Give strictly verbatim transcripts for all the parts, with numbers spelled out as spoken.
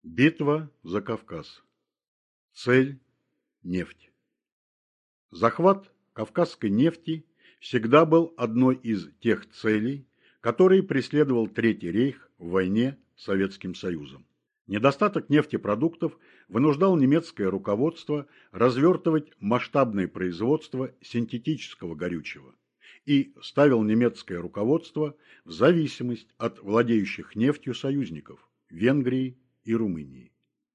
Битва за Кавказ. Цель – нефть. Захват кавказской нефти всегда был одной из тех целей, которые преследовал Третий рейх в войне с Советским Союзом. Недостаток нефтепродуктов вынуждал немецкое руководство развертывать масштабное производство синтетического горючего и ставил немецкое руководство в зависимость от владеющих нефтью союзников – Венгрии и Румынии.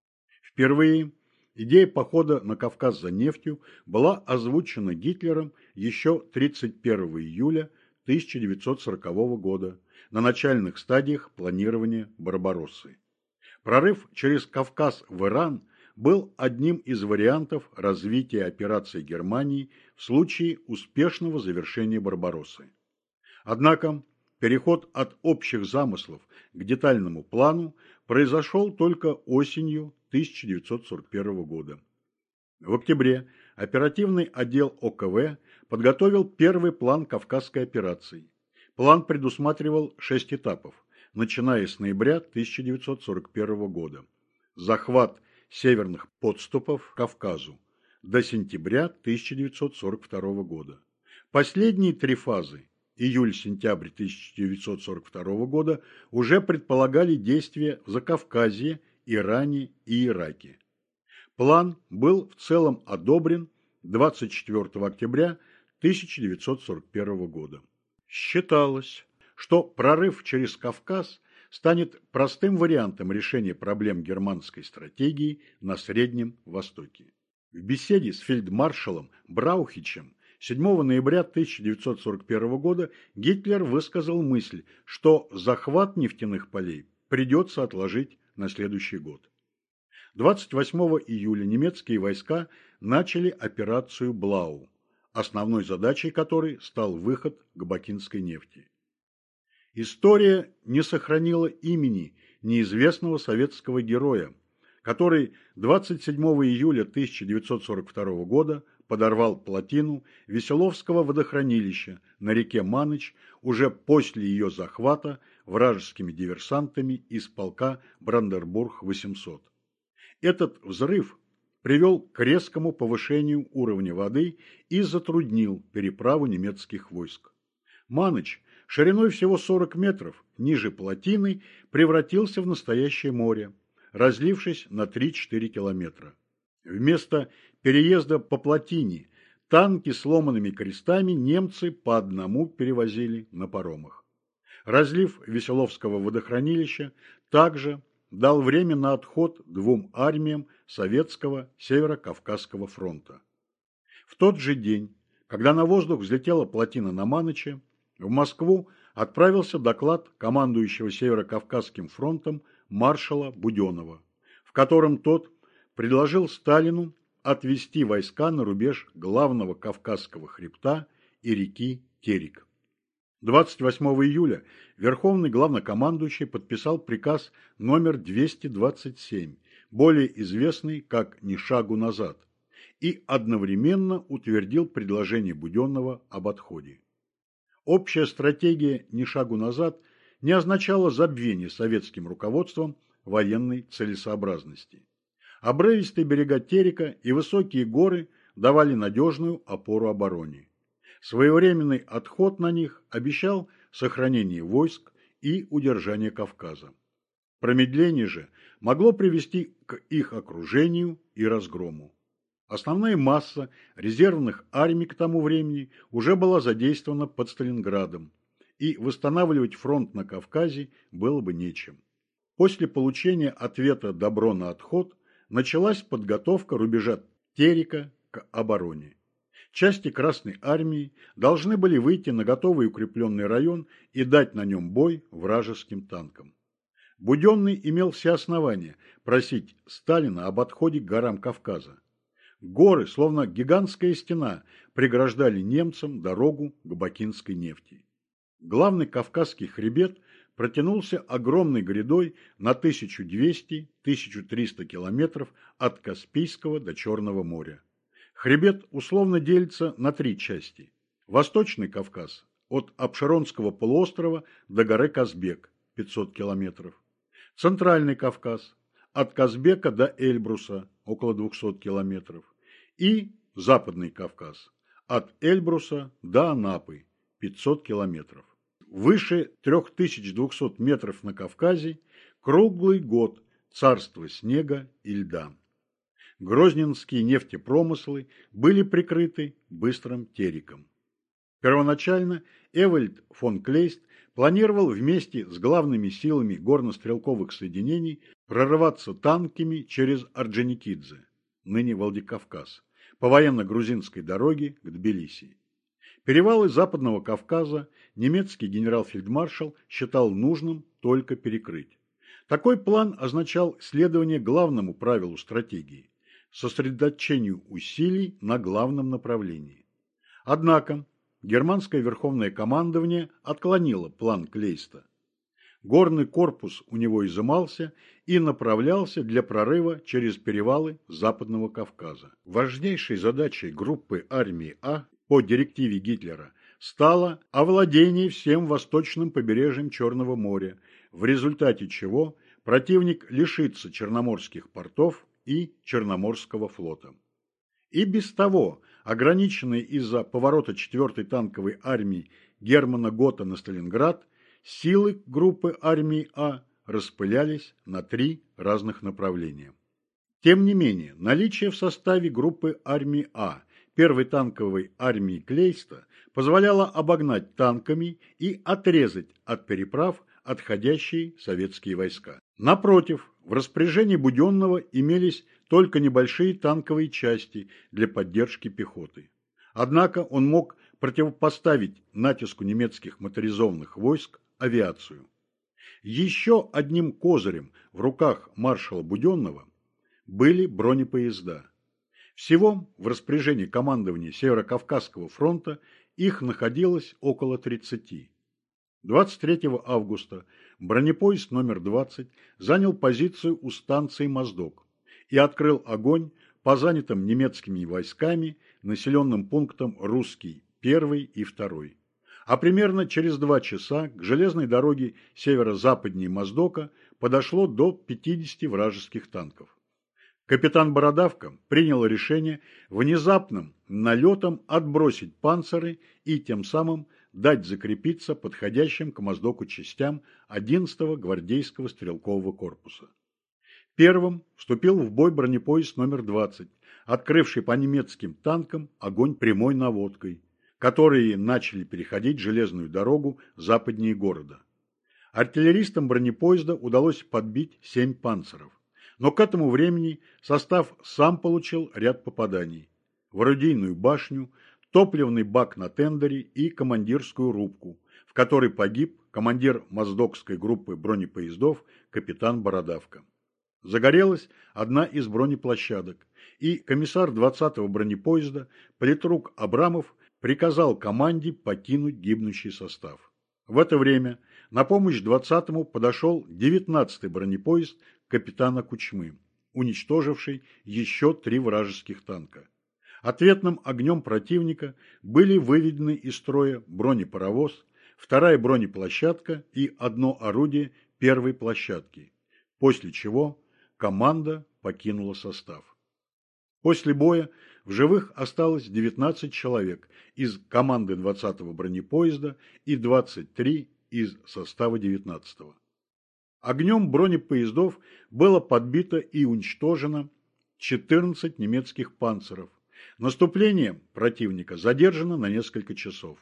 Впервые идея похода на Кавказ за нефтью была озвучена Гитлером еще тридцать первого июля тысяча девятьсот сорокового года на начальных стадиях планирования Барбароссы. Прорыв через Кавказ в Иран был одним из вариантов развития операции Германии в случае успешного завершения Барбароссы. Однако переход от общих замыслов к детальному плану произошел только осенью тысяча девятьсот сорок первого года. В октябре оперативный отдел О К В подготовил первый план Кавказской операции. План предусматривал шесть этапов, начиная с ноября тысяча девятьсот сорок первого года. Захват северных подступов к Кавказу до сентября тысяча девятьсот сорок второго года. Последние три фазы июль-сентябрь тысяча девятьсот сорок второго года уже предполагали действия в Закавказье, Иране и Ираке. План был в целом одобрен двадцать четвёртого октября тысяча девятьсот сорок первого года. Считалось, что прорыв через Кавказ станет простым вариантом решения проблем германской стратегии на Среднем Востоке. В беседе с фельдмаршалом Браухичем седьмого ноября тысяча девятьсот сорок первого года Гитлер высказал мысль, что захват нефтяных полей придется отложить на следующий год. двадцать восьмого июля немецкие войска начали операцию Блау, основной задачей которой стал выход к бакинской нефти. История не сохранила имени неизвестного советского героя, который двадцать седьмого июля тысяча девятьсот сорок второго года подорвал плотину Веселовского водохранилища на реке Маныч уже после ее захвата вражескими диверсантами из полка Бранденбург восемьсот. Этот взрыв привел к резкому повышению уровня воды и затруднил переправу немецких войск. Маныч, шириной всего сорок метров, ниже плотины, превратился в настоящее море, разлившись на три-четыре километра. Вместо переезда по плотине танки с сломанными крестами немцы по одному перевозили на паромах. Разлив Веселовского водохранилища также дал время на отход двум армиям Советского Северо-Кавказского фронта. В тот же день, когда на воздух взлетела плотина на Маныче, в Москву отправился доклад командующего Северо-Кавказским фронтом маршала Буденова, в котором тот предложил Сталину отвести войска на рубеж главного Кавказского хребта и реки Терек. двадцать восьмого июля Верховный главнокомандующий подписал приказ номер двести двадцать семь, более известный как «Ни шагу назад», и одновременно утвердил предложение Буденного об отходе. Общая стратегия «Ни шагу назад» не означала забвение советским руководством военной целесообразности. Обрывистые берега Терека и высокие горы давали надежную опору обороне. Своевременный отход на них обещал сохранение войск и удержание Кавказа. Промедление же могло привести к их окружению и разгрому. Основная масса резервных армий к тому времени уже была задействована под Сталинградом, и восстанавливать фронт на Кавказе было бы нечем. После получения ответа «добро на отход» началась подготовка рубежа Терека к обороне. Части Красной армии должны были выйти на готовый укрепленный район и дать на нем бой вражеским танкам. Буденный имел все основания просить Сталина об отходе к горам Кавказа. Горы, словно гигантская стена, преграждали немцам дорогу к бакинской нефти. Главный Кавказский хребет протянулся огромной грядой на тысячу двести — тысячу триста километров от Каспийского до Черного моря. Хребет условно делится на три части. Восточный Кавказ от Апшеронского полуострова до горы Казбек – пятьсот километров. Центральный Кавказ от Казбека до Эльбруса, около двухсот километров, и Западный Кавказ, от Эльбруса до Анапы, пятьсот километров. Выше трёх тысяч двухсот метров на Кавказе круглый год царство снега и льда. Грозненские нефтепромыслы были прикрыты быстрым тереком. Первоначально Эвальд фон Клейст планировал вместе с главными силами горно-стрелковых соединений прорываться танками через Орджоникидзе, ныне Владикавказ, по военно-грузинской дороге к Тбилиси. Перевалы Западного Кавказа немецкий генерал-фельдмаршал считал нужным только перекрыть. Такой план означал следование главному правилу стратегии – сосредоточению усилий на главном направлении. Однако германское верховное командование отклонило план Клейста. Горный корпус у него изымался и направлялся для прорыва через перевалы Западного Кавказа. Важнейшей задачей группы армии А по директиве Гитлера стало овладение всем восточным побережьем Черного моря, в результате чего противник лишится черноморских портов и Черноморского флота. И без того, ограниченный из-за поворота четвёртой танковой армии Германа Гота на Сталинград, силы группы армии А распылялись на три разных направления. Тем не менее, наличие в составе группы армии А первой танковой армии Клейста позволяло обогнать танками и отрезать от переправ отходящие советские войска. Напротив, в распоряжении Буденного имелись только небольшие танковые части для поддержки пехоты. Однако он мог противопоставить натиску немецких моторизованных войск авиацию. Еще одним козырем в руках маршала Буденного были бронепоезда. Всего в распоряжении командования Северо-Кавказского фронта их находилось около тридцати. двадцать третьего августа бронепоезд номер двадцать занял позицию у станции Моздок и открыл огонь по занятым немецкими войсками населенным пунктам Русский первый и второй. А примерно через два часа к железной дороге северо-западнее Моздока подошло до пятидесяти вражеских танков. Капитан Бородавка принял решение внезапным налетом отбросить панциры и тем самым дать закрепиться подходящим к Моздоку частям одиннадцатого гвардейского стрелкового корпуса. Первым вступил в бой бронепоезд номер двадцать, открывший по немецким танкам огонь прямой наводкой, которые начали переходить железную дорогу западнее города. Артиллеристам бронепоезда удалось подбить семь панциров, но к этому времени состав сам получил ряд попаданий в орудийную башню, топливный бак на тендере и командирскую рубку, в которой погиб командир моздокской группы бронепоездов капитан Бородавка. Загорелась одна из бронеплощадок, и комиссар двадцатого бронепоезда политрук Абрамов приказал команде покинуть гибнущий состав. В это время на помощь двадцатому подошел девятнадцатый бронепоезд капитана Кучмы, уничтоживший еще три вражеских танка. Ответным огнем противника были выведены из строя бронепаровоз, вторая бронеплощадка и одно орудие первой площадки, после чего команда покинула состав. После боя в живых осталось девятнадцать человек из команды двадцатого бронепоезда и двадцать три из состава девятнадцатого. Огнем бронепоездов было подбито и уничтожено четырнадцать немецких панциров. Наступление противника задержано на несколько часов.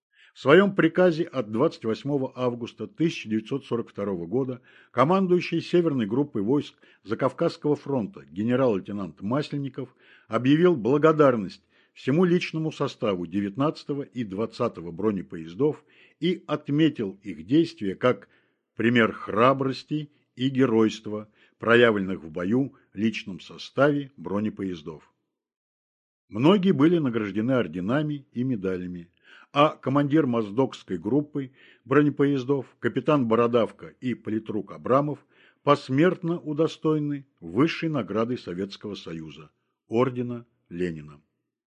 В своем приказе от двадцать восьмого августа тысяча девятьсот сорок второго года командующий Северной группой войск Закавказского фронта генерал-лейтенант Масленников объявил благодарность всему личному составу девятнадцатого и двадцатого бронепоездов и отметил их действия как пример храбрости и геройства, проявленных в бою личном составе бронепоездов. Многие были награждены орденами и медалями, а командир моздокской группы бронепоездов, капитан Бородавка и политрук Абрамов посмертно удостоены высшей награды Советского Союза – ордена Ленина.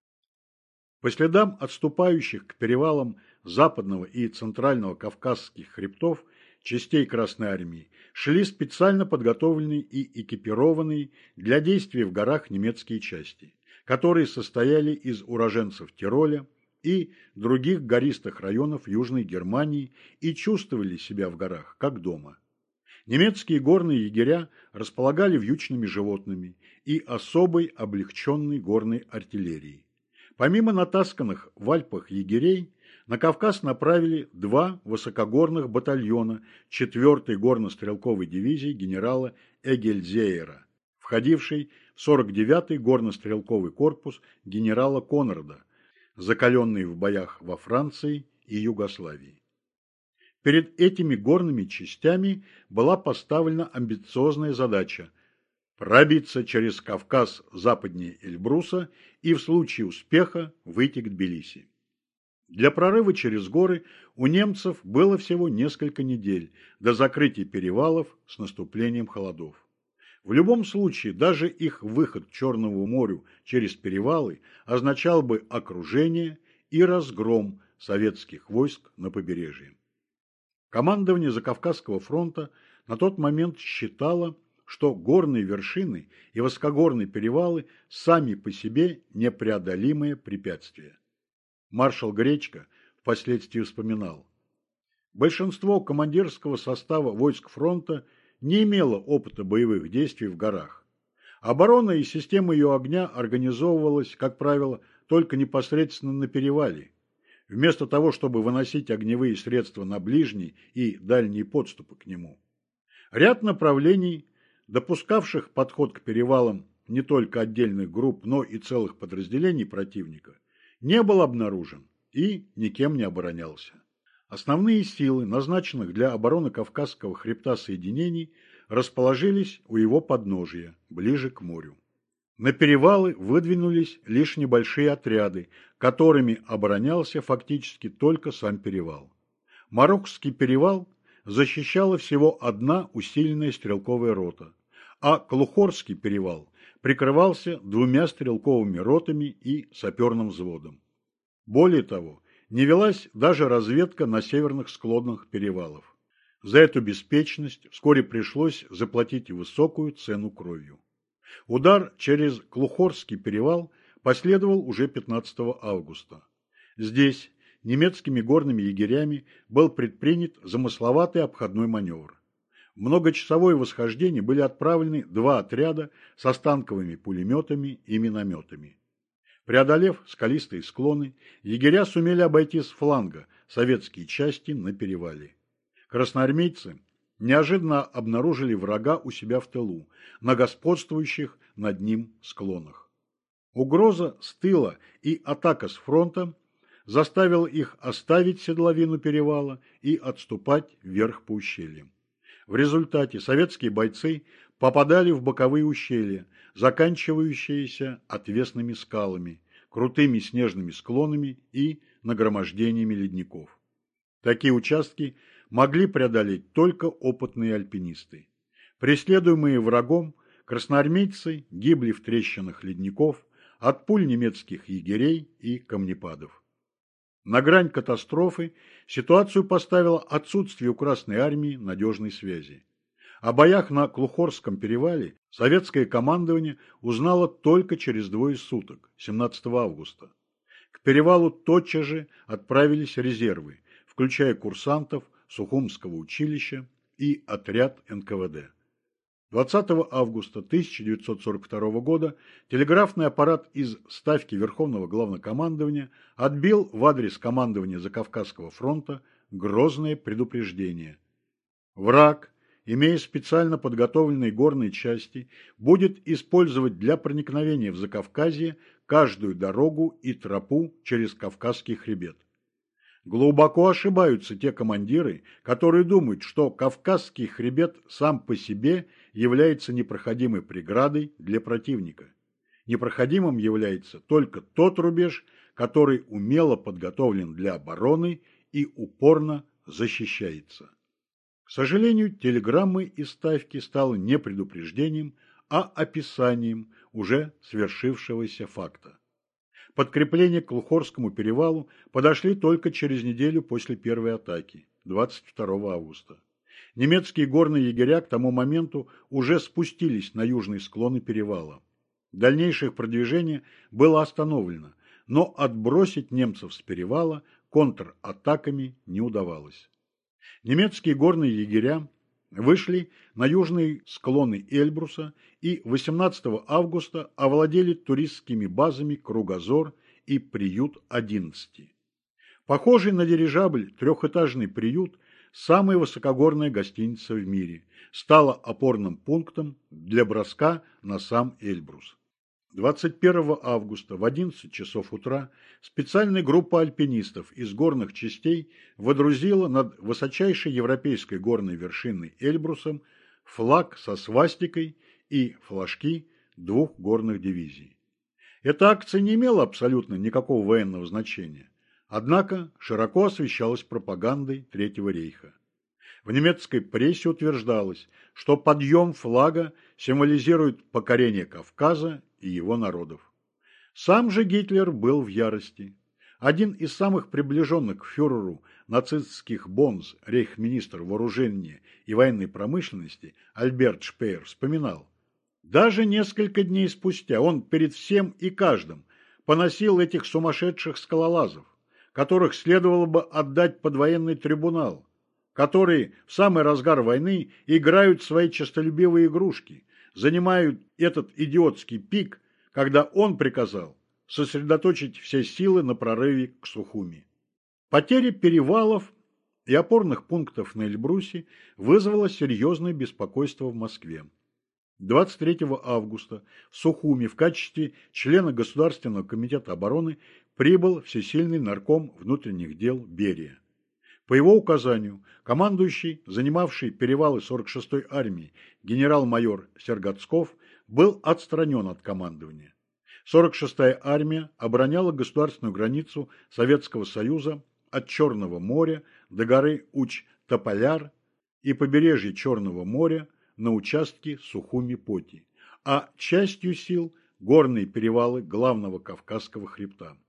По следам отступающих к перевалам Западного и Центрального Кавказских хребтов частей Красной Армии шли специально подготовленные и экипированные для действий в горах немецкие части, которые состояли из уроженцев Тироля и других гористых районов Южной Германии и чувствовали себя в горах как дома. Немецкие горные егеря располагали вьючными животными и особой облегченной горной артиллерией. Помимо натасканных в Альпах егерей, на Кавказ направили два высокогорных батальона четвёртой горно-стрелковой дивизии генерала Эгельзеера, входившей в сорок девятый горно-стрелковый корпус генерала Конрада, закаленный в боях во Франции и Югославии. Перед этими горными частями была поставлена амбициозная задача пробиться через Кавказ западнее Эльбруса и в случае успеха выйти к Тбилиси. Для прорыва через горы у немцев было всего несколько недель до закрытия перевалов с наступлением холодов. В любом случае, даже их выход к Черному морю через перевалы означал бы окружение и разгром советских войск на побережье. Командование Закавказского фронта на тот момент считало, что горные вершины и высокогорные перевалы сами по себе непреодолимые препятствия. Маршал Гречко впоследствии вспоминал: большинство командирского состава войск фронта не имело опыта боевых действий в горах. Оборона и система ее огня организовывалась, как правило, только непосредственно на перевале. Вместо того, чтобы выносить огневые средства на ближние и дальние подступы к нему. Ряд направлений, допускавших подход к перевалам не только отдельных групп, но и целых подразделений противника, не был обнаружен и никем не оборонялся. Основные силы, назначенных для обороны Кавказского хребта соединений, расположились у его подножия, ближе к морю. На перевалы выдвинулись лишь небольшие отряды, которыми оборонялся фактически только сам перевал. Мароккский перевал защищала всего одна усиленная стрелковая рота, а Клухорский перевал прикрывался двумя стрелковыми ротами и саперным взводом. Более того, не велась даже разведка на северных склонах перевалов. За эту беспечность вскоре пришлось заплатить высокую цену кровью. Удар через Клухорский перевал последовал уже пятнадцатого августа. Здесь немецкими горными егерями был предпринят замысловатый обходной маневр. В многочасовое восхождение были отправлены два отряда со станковыми пулеметами и минометами. Преодолев скалистые склоны, егеря сумели обойти с фланга советские части на перевале. Красноармейцы неожиданно обнаружили врага у себя в тылу, на господствующих над ним склонах. Угроза с тыла и атака с фронта заставила их оставить седловину перевала и отступать вверх по ущельям. В результате советские бойцы попадали в боковые ущелья, заканчивающиеся отвесными скалами, крутыми снежными склонами и нагромождениями ледников. Такие участки могли преодолеть только опытные альпинисты. Преследуемые врагом, красноармейцы гибли в трещинах ледников от пуль немецких егерей и камнепадов. На грань катастрофы ситуацию поставило отсутствие у Красной Армии надежной связи. О боях на Клухорском перевале советское командование узнало только через двое суток, семнадцатого августа. К перевалу тотчас же отправились резервы, включая курсантов Сухумского училища и отряд эн ка вэ дэ. двадцатого августа тысяча девятьсот сорок второго года телеграфный аппарат из Ставки Верховного Главнокомандования отбил в адрес командования Закавказского фронта грозное предупреждение. Враг, имея специально подготовленные горные части, будет использовать для проникновения в Закавказье каждую дорогу и тропу через Кавказский хребет. Глубоко ошибаются те командиры, которые думают, что Кавказский хребет сам по себе является непроходимой преградой для противника. Непроходимым является только тот рубеж, который умело подготовлен для обороны и упорно защищается. К сожалению, телеграммы из Ставки стало не предупреждением, а описанием уже свершившегося факта. Подкрепления к Клухорскому перевалу подошли только через неделю после первой атаки, двадцать второго августа. Немецкие горные егеря к тому моменту уже спустились на южные склоны перевала. Дальнейшее их продвижение было остановлено, но отбросить немцев с перевала контратаками не удавалось. Немецкие горные егеря вышли на южные склоны Эльбруса и восемнадцатого августа овладели туристскими базами Кругозор и Приют одиннадцать. Похожий на дирижабль трехэтажный приют, самая высокогорная гостиница в мире, стала опорным пунктом для броска на сам Эльбрус. двадцать первого августа в одиннадцать часов утра специальная группа альпинистов из горных частей водрузила над высочайшей европейской горной вершиной Эльбрусом флаг со свастикой и флажки двух горных дивизий. Эта акция не имела абсолютно никакого военного значения, однако широко освещалась пропагандой Третьего рейха. В немецкой прессе утверждалось, что подъем флага символизирует покорение Кавказа и его народов. Сам же Гитлер был в ярости. Один из самых приближенных к фюреру нацистских бонз, рейхсминистр вооружения и военной промышленности Альберт Шпеер вспоминал: «Даже несколько дней спустя он перед всем и каждым поносил этих сумасшедших скалолазов, которых следовало бы отдать под военный трибунал, которые в самый разгар войны играют в свои честолюбивые игрушки, занимают этот идиотский пик, когда он приказал сосредоточить все силы на прорыве к Сухуми». Потеря перевалов и опорных пунктов на Эльбрусе вызвала серьезное беспокойство в Москве. двадцать третьего августа в Сухуми в качестве члена Государственного комитета обороны прибыл всесильный нарком внутренних дел Берия. По его указанию, командующий, занимавший перевалы сорок шестой армии, генерал-майор Сергацков, был отстранен от командования. сорок шестая армия обороняла государственную границу Советского Союза от Черного моря до горы Уч-Тополяр и побережья Черного моря на участке Сухуми-Поти, а частью сил горные перевалы главного Кавказского хребта.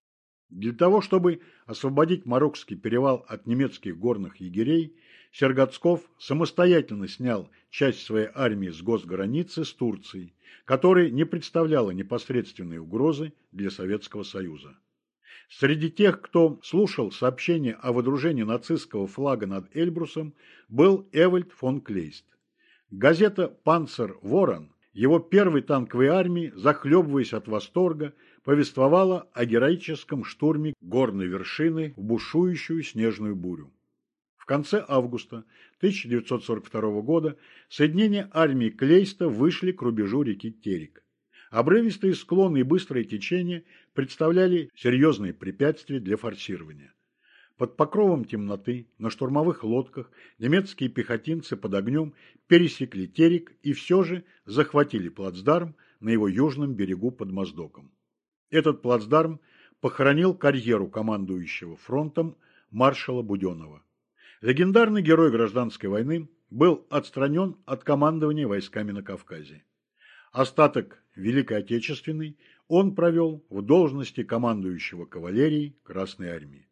Для того, чтобы освободить Марокский перевал от немецких горных егерей, Сергацков самостоятельно снял часть своей армии с госграницы с Турцией, которая не представляла непосредственной угрозы для Советского Союза. Среди тех, кто слушал сообщение о водружении нацистского флага над Эльбрусом, был Эвальд фон Клейст. Газета «Панцер Ворон», его первой танковой армии, захлебываясь от восторга, повествовала о героическом штурме горной вершины в бушующую снежную бурю. В конце августа тысяча девятьсот сорок второго года соединения армии Клейста вышли к рубежу реки Терек. Обрывистые склоны и быстрое течение представляли серьезные препятствия для форсирования. Под покровом темноты на штурмовых лодках немецкие пехотинцы под огнем пересекли Терек и все же захватили плацдарм на его южном берегу под Моздоком. Этот плацдарм похоронил карьеру командующего фронтом маршала Буденова. Легендарный герой гражданской войны был отстранен от командования войсками на Кавказе. Остаток Великой Отечественной он провел в должности командующего кавалерией Красной армии.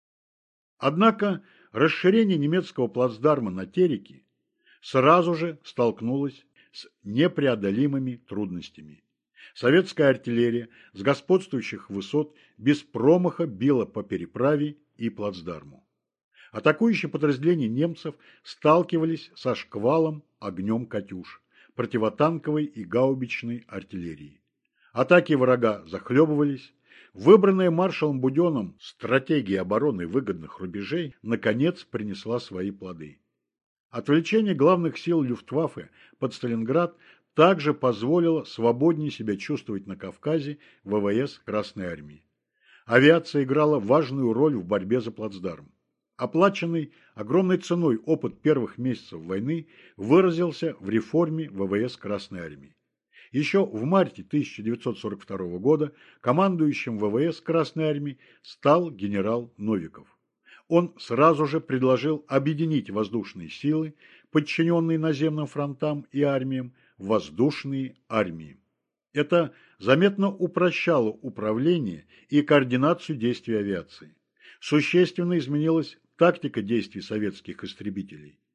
Однако расширение немецкого плацдарма на Тереке сразу же столкнулось с непреодолимыми трудностями. Советская артиллерия с господствующих высот без промаха била по переправе и плацдарму. Атакующие подразделения немцев сталкивались со шквалом огнем «Катюш», противотанковой и гаубичной артиллерии. Атаки врага захлебывались. Выбранная маршалом Буденным стратегия обороны выгодных рубежей наконец принесла свои плоды. Отвлечение главных сил Люфтваффе под Сталинград также позволило свободнее себя чувствовать на Кавказе ВВС Красной армии. Авиация играла важную роль в борьбе за плацдарм. Оплаченный огромной ценой опыт первых месяцев войны выразился в реформе ВВС Красной армии. Еще в марте тысяча девятьсот сорок второго года командующим ВВС Красной армии стал генерал Новиков. Он сразу же предложил объединить воздушные силы, подчиненные наземным фронтам и армиям, в воздушные армии. Это заметно упрощало управление и координацию действий авиации. Существенно изменилась тактика действий советских истребителей.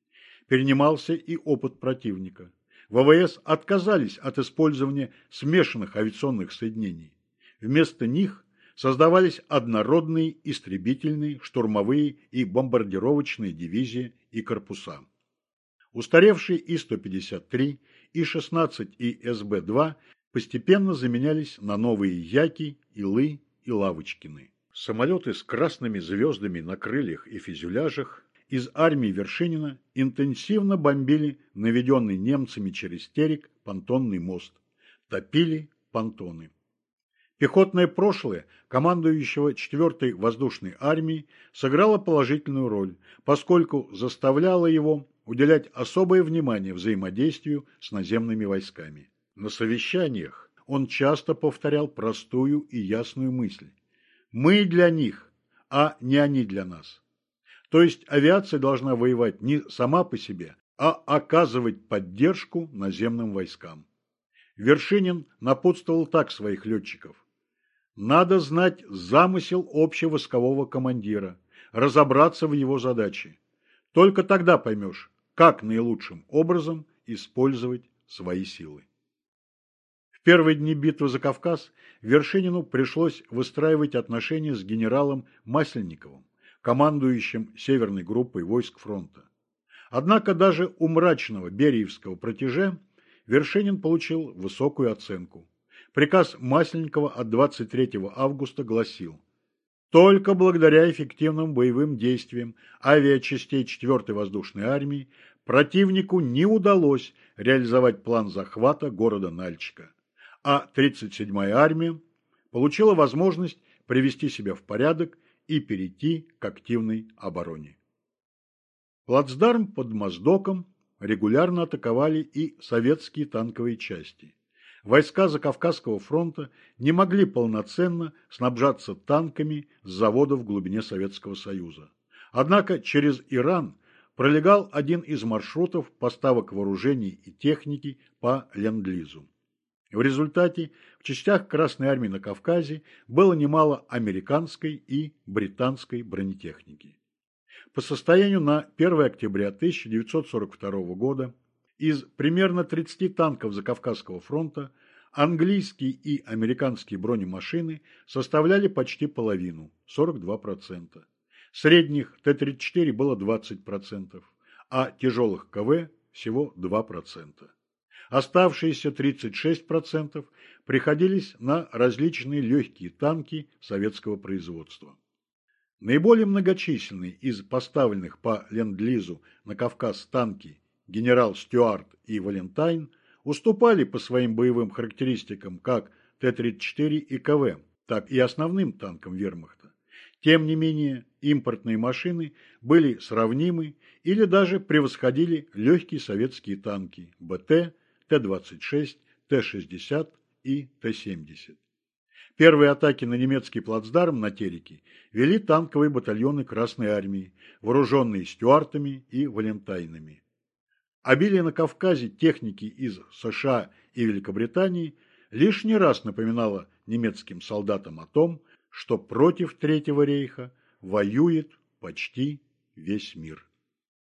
Перенимался и опыт противника. ВВС отказались от использования смешанных авиационных соединений. Вместо них создавались однородные истребительные, штурмовые и бомбардировочные дивизии и корпуса. Устаревшие И сто пятьдесят три, И шестнадцать и С Б два постепенно заменялись на новые Яки, Илы и Лавочкины. Самолеты с красными звездами на крыльях и фюзеляжах из армии Вершинина интенсивно бомбили наведенный немцами через Терек понтонный мост, топили понтоны. Пехотное прошлое командующего четвёртой воздушной армией сыграло положительную роль, поскольку заставляло его уделять особое внимание взаимодействию с наземными войсками. На совещаниях он часто повторял простую и ясную мысль: «Мы для них, а не они для нас». То есть авиация должна воевать не сама по себе, а оказывать поддержку наземным войскам. Вершинин напутствовал так своих летчиков: надо знать замысел общевойскового командира, разобраться в его задаче. Только тогда поймешь, как наилучшим образом использовать свои силы. В первые дни битвы за Кавказ Вершинину пришлось выстраивать отношения с генералом Масленниковым, командующим Северной группой войск фронта. Однако даже у мрачного Бериевского протеже Вершинин получил высокую оценку. Приказ Масленникова от двадцать третьего августа гласил: только благодаря эффективным боевым действиям авиачастей четвёртой воздушной армии противнику не удалось реализовать план захвата города Нальчика, а тридцать седьмая армия получила возможность привести себя в порядок и перейти к активной обороне. Плацдарм под Моздоком регулярно атаковали и советские танковые части. Войска Закавказского фронта не могли полноценно снабжаться танками с заводов в глубине Советского Союза. Однако через Иран пролегал один из маршрутов поставок вооружений и техники по Ленд-Лизу. В результате в частях Красной армии на Кавказе было немало американской и британской бронетехники. По состоянию на первое октября тысяча девятьсот сорок второго года из примерно тридцати танков Закавказского фронта английские и американские бронемашины составляли почти половину – сорок два процента. Средних Т тридцать четыре было двадцать процентов, а тяжелых К В всего два процента. Оставшиеся тридцать шесть процентов приходились на различные легкие танки советского производства. Наиболее многочисленные из поставленных по Ленд-Лизу на Кавказ танки генерал Стюарт и Валентайн уступали по своим боевым характеристикам как Т тридцать четыре и К В, так и основным танкам вермахта. Тем не менее, импортные машины были сравнимы или даже превосходили легкие советские танки Б Т, Т двадцать шесть, Т шестьдесят и Т семьдесят. Первые атаки на немецкий плацдарм на Тереке вели танковые батальоны Красной армии, вооруженные Стюартами и Валентайнами. Обилие на Кавказе техники из США и Великобритании лишний раз напоминало немецким солдатам о том, что против Третьего рейха воюет почти весь мир.